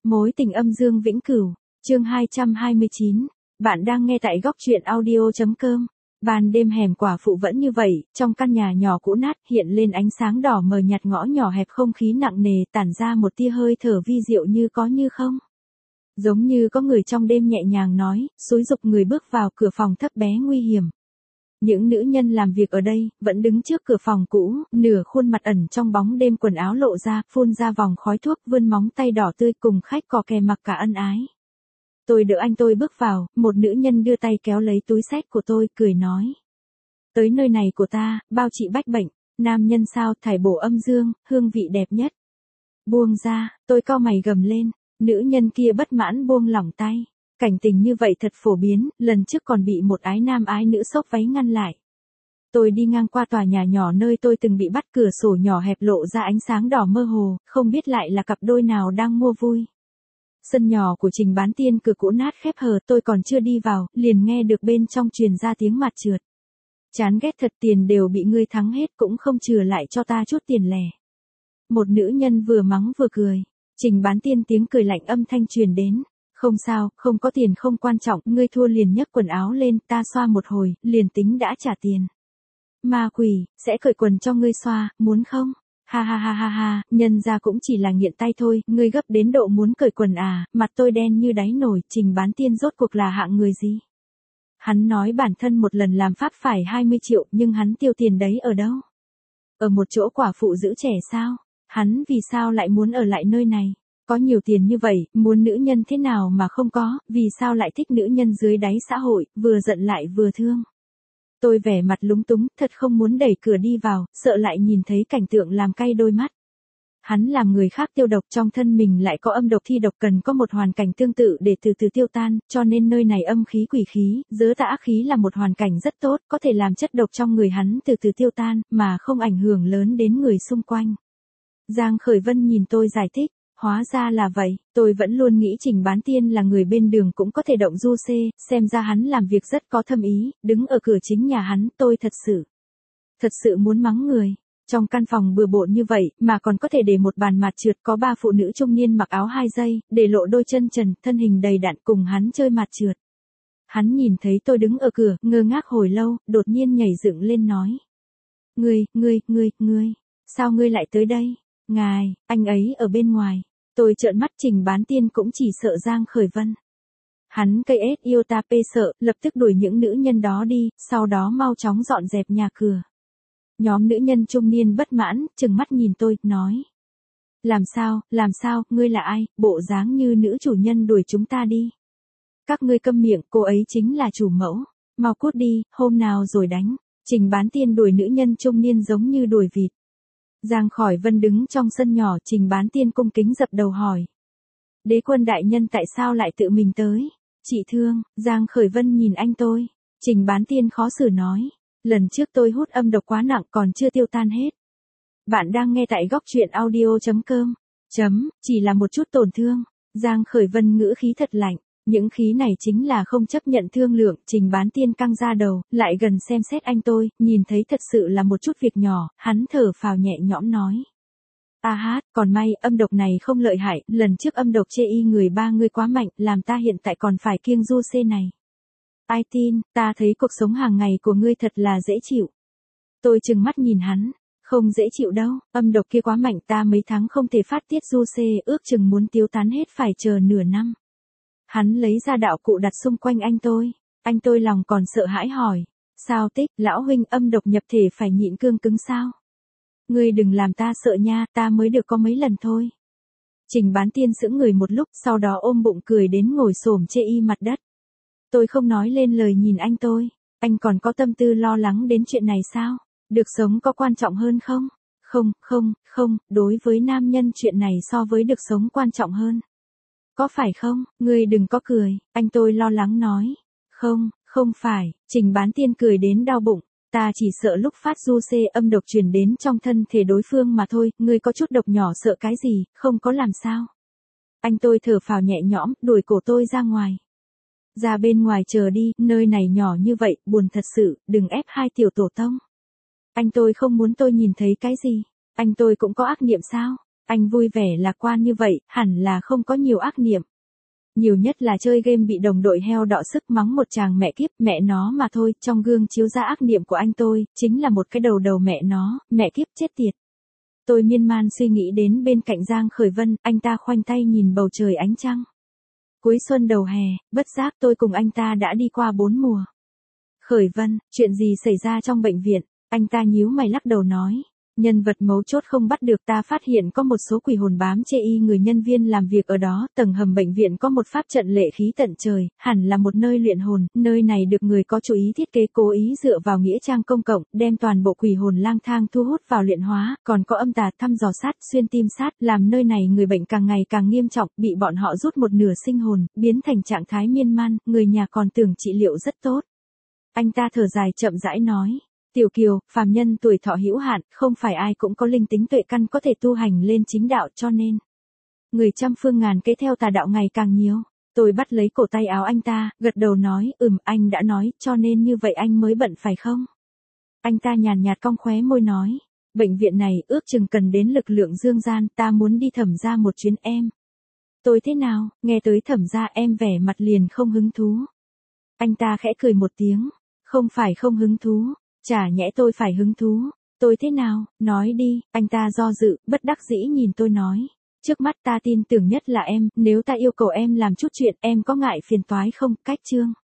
Mối tình âm dương vĩnh cửu, chương 229. Bạn đang nghe tại góc truyện audio.com. Ban đêm hẻm quả phụ vẫn như vậy, trong căn nhà nhỏ cũ nát hiện lên ánh sáng đỏ mờ nhạt, ngõ nhỏ hẹp không khí nặng nề tản ra một tia hơi thở vi diệu như có như không. Giống như có người trong đêm nhẹ nhàng nói, xúi giục người bước vào cửa phòng thấp bé nguy hiểm. Những nữ nhân làm việc ở đây, vẫn đứng trước cửa phòng cũ, nửa khuôn mặt ẩn trong bóng đêm, quần áo lộ ra, phun ra vòng khói thuốc, vươn móng tay đỏ tươi cùng khách cò kè mặc cả ân ái. Tôi đỡ anh tôi bước vào, một nữ nhân đưa tay kéo lấy túi xách của tôi, cười nói. Tới nơi này của ta, bao trị bách bệnh, nam nhân sao, thải bổ âm dương, hương vị đẹp nhất. Buông ra, tôi cau mày gầm lên, nữ nhân kia bất mãn buông lỏng tay. Cảnh tình như vậy thật phổ biến, lần trước còn bị một ái nam ái nữ xốc váy ngăn lại. Tôi đi ngang qua tòa nhà nhỏ nơi tôi từng bị bắt, cửa sổ nhỏ hẹp lộ ra ánh sáng đỏ mơ hồ, không biết lại là cặp đôi nào đang mua vui. Sân nhỏ của Trình Bán Tiên, cửa cũ nát khép hờ, tôi còn chưa đi vào, liền nghe được bên trong truyền ra tiếng mặt trượt. Chán ghét thật, tiền đều bị ngươi thắng hết cũng không chừa lại cho ta chút tiền lẻ. Một nữ nhân vừa mắng vừa cười. Trình Bán Tiên tiếng cười lạnh âm thanh truyền đến. Không sao, không có tiền không quan trọng, ngươi thua liền nhấc quần áo lên, ta xoa một hồi, liền tính đã trả tiền. Ma quỷ, sẽ cởi quần cho ngươi xoa, muốn không? Ha ha ha ha ha, nhân ra cũng chỉ là nghiện tay thôi, ngươi gấp đến độ muốn cởi quần à, mặt tôi đen như đáy nồi. Trình Bán Tiên rốt cuộc là hạng người gì? Hắn nói bản thân một lần làm pháp phải 20 triệu, nhưng hắn tiêu tiền đấy ở đâu? Ở một chỗ quả phụ giữ trẻ sao? Hắn vì sao lại muốn ở lại nơi này? Có nhiều tiền như vậy, muốn nữ nhân thế nào mà không có, vì sao lại thích nữ nhân dưới đáy xã hội, vừa giận lại vừa thương. Tôi vẻ mặt lúng túng, thật không muốn đẩy cửa đi vào, sợ lại nhìn thấy cảnh tượng làm cay đôi mắt. Hắn làm người khác tiêu độc, trong thân mình lại có âm độc thi độc, cần có một hoàn cảnh tương tự để từ từ tiêu tan, cho nên nơi này âm khí quỷ khí, dớ tả khí là một hoàn cảnh rất tốt, có thể làm chất độc trong người hắn từ từ tiêu tan, mà không ảnh hưởng lớn đến người xung quanh. Giang Khởi Vân nhìn tôi giải thích. Hóa ra là vậy, tôi vẫn luôn nghĩ Trình Bán Tiên là người bên đường cũng có thể động du xê, xem ra hắn làm việc rất có thâm ý, đứng ở cửa chính nhà hắn, tôi thật sự muốn mắng người. Trong căn phòng bừa bộn như vậy, mà còn có thể để một bàn mặt trượt, có 3 phụ nữ trung niên mặc áo 2 giây, để lộ đôi chân trần, thân hình đầy đặn cùng hắn chơi mặt trượt. Hắn nhìn thấy tôi đứng ở cửa, ngơ ngác hồi lâu, đột nhiên nhảy dựng lên nói. Ngươi, sao ngươi lại tới đây? Ngài, anh ấy ở bên ngoài. Tôi trợn mắt. Trình Bán Tiên cũng chỉ sợ Giang Khởi Vân. Hắn cây ết yêu ta pê sợ, lập tức đuổi những nữ nhân đó đi, sau đó mau chóng dọn dẹp nhà cửa. Nhóm nữ nhân trung niên bất mãn, trừng mắt nhìn tôi, nói. Làm sao, ngươi là ai, bộ dáng như nữ chủ nhân đuổi chúng ta đi. Các ngươi câm miệng, cô ấy chính là chủ mẫu. Mau cút đi, hôm nào rồi đánh. Trình Bán Tiên đuổi nữ nhân trung niên giống như đuổi vịt. Giang Khởi Vân đứng trong sân nhỏ, Trình Bán Tiên cung kính dập đầu hỏi. Đế quân đại nhân tại sao lại tự mình tới? Chị thương, Giang Khởi Vân nhìn anh tôi. Trình Bán Tiên khó xử nói. Lần trước tôi hút âm độc quá nặng còn chưa tiêu tan hết. Bạn đang nghe tại góc truyện audio.com. Chỉ là một chút tổn thương. Giang Khởi Vân ngữ khí thật lạnh. Những khí này chính là không chấp nhận thương lượng. Trình Bán Tiên căng ra đầu, lại gần xem xét anh tôi, nhìn thấy thật sự là một chút việc nhỏ, hắn thở phào nhẹ nhõm nói. Còn may, âm độc này không lợi hại, lần trước âm độc chê y người 3 người quá mạnh, làm ta hiện tại còn phải kiêng du xê này. Ai tin, ta thấy cuộc sống hàng ngày của ngươi thật là dễ chịu. Tôi trừng mắt nhìn hắn, không dễ chịu đâu, âm độc kia quá mạnh, ta mấy tháng không thể phát tiết du xê, ước chừng muốn tiêu tán hết phải chờ nửa năm. Hắn lấy ra đạo cụ đặt xung quanh anh tôi lòng còn sợ hãi hỏi. Sao Tích, lão huynh, âm độc nhập thể phải nhịn cương cứng sao? Ngươi đừng làm ta sợ nha, ta mới được có mấy lần thôi. Trình Bán Tiên sững người một lúc, sau đó ôm bụng cười đến ngồi xổm chê y mặt đất. Tôi không nói lên lời nhìn anh tôi. Anh còn có tâm tư lo lắng đến chuyện này sao? Được sống có quan trọng hơn không? Không, đối với nam nhân chuyện này so với được sống quan trọng hơn. Có phải không? Ngươi đừng có cười, anh tôi lo lắng nói. Không phải, Trình Bán Tiên cười đến đau bụng. Ta chỉ sợ lúc phát du xê âm độc truyền đến trong thân thể đối phương mà thôi, ngươi có chút độc nhỏ sợ cái gì, không có làm sao. Anh tôi thở phào nhẹ nhõm, đuổi cổ tôi ra ngoài. Ra bên ngoài chờ đi, nơi này nhỏ như vậy, buồn thật sự, đừng ép hai tiểu tổ tông. Anh tôi không muốn tôi nhìn thấy cái gì. Anh tôi cũng có ác niệm sao? Anh vui vẻ lạc quan như vậy, hẳn là không có nhiều ác niệm. Nhiều nhất là chơi game bị đồng đội heo đọ sức mắng một tràng mẹ kiếp, mẹ nó mà thôi, trong gương chiếu ra ác niệm của anh tôi, chính là một cái đầu mẹ nó, mẹ kiếp chết tiệt. Tôi miên man suy nghĩ đến bên cạnh Giang Khởi Vân, anh ta khoanh tay nhìn bầu trời ánh trăng. Cuối xuân đầu hè, bất giác tôi cùng anh ta đã đi qua 4 mùa. Khởi Vân, chuyện gì xảy ra trong bệnh viện? Anh ta nhíu mày lắc đầu nói. Nhân vật mấu chốt không bắt được, ta phát hiện có một số quỷ hồn bám chê y người nhân viên làm việc ở đó, tầng hầm bệnh viện có một pháp trận lệ khí tận trời, hẳn là một nơi luyện hồn, nơi này được người có chú ý thiết kế cố ý dựa vào nghĩa trang công cộng, đem toàn bộ quỷ hồn lang thang thu hút vào luyện hóa, còn có âm tà thăm dò sát, xuyên tim sát, làm nơi này người bệnh càng ngày càng nghiêm trọng, bị bọn họ rút một nửa sinh hồn, biến thành trạng thái miên man, người nhà còn tưởng trị liệu rất tốt. Anh ta thở dài chậm rãi nói. Tiểu Kiều, phàm nhân tuổi thọ hữu hạn, không phải ai cũng có linh tính tuệ căn có thể tu hành lên chính đạo, cho nên người trăm phương ngàn kế theo tà đạo ngày càng nhiều. Tôi bắt lấy cổ tay áo anh ta, gật đầu nói, anh đã nói, cho nên như vậy anh mới bận phải không? Anh ta nhàn nhạt cong khóe môi nói, bệnh viện này ước chừng cần đến lực lượng dương gian, ta muốn đi Thẩm gia một chuyến em. Tôi thế nào, nghe tới Thẩm gia em vẻ mặt liền không hứng thú. Anh ta khẽ cười một tiếng, không phải không hứng thú. Chả nhẽ tôi phải hứng thú, tôi thế nào, nói đi, anh ta do dự, bất đắc dĩ nhìn tôi nói. Trước mắt ta tin tưởng nhất là em, nếu ta yêu cầu em làm chút chuyện em có ngại phiền toái không, cách chương.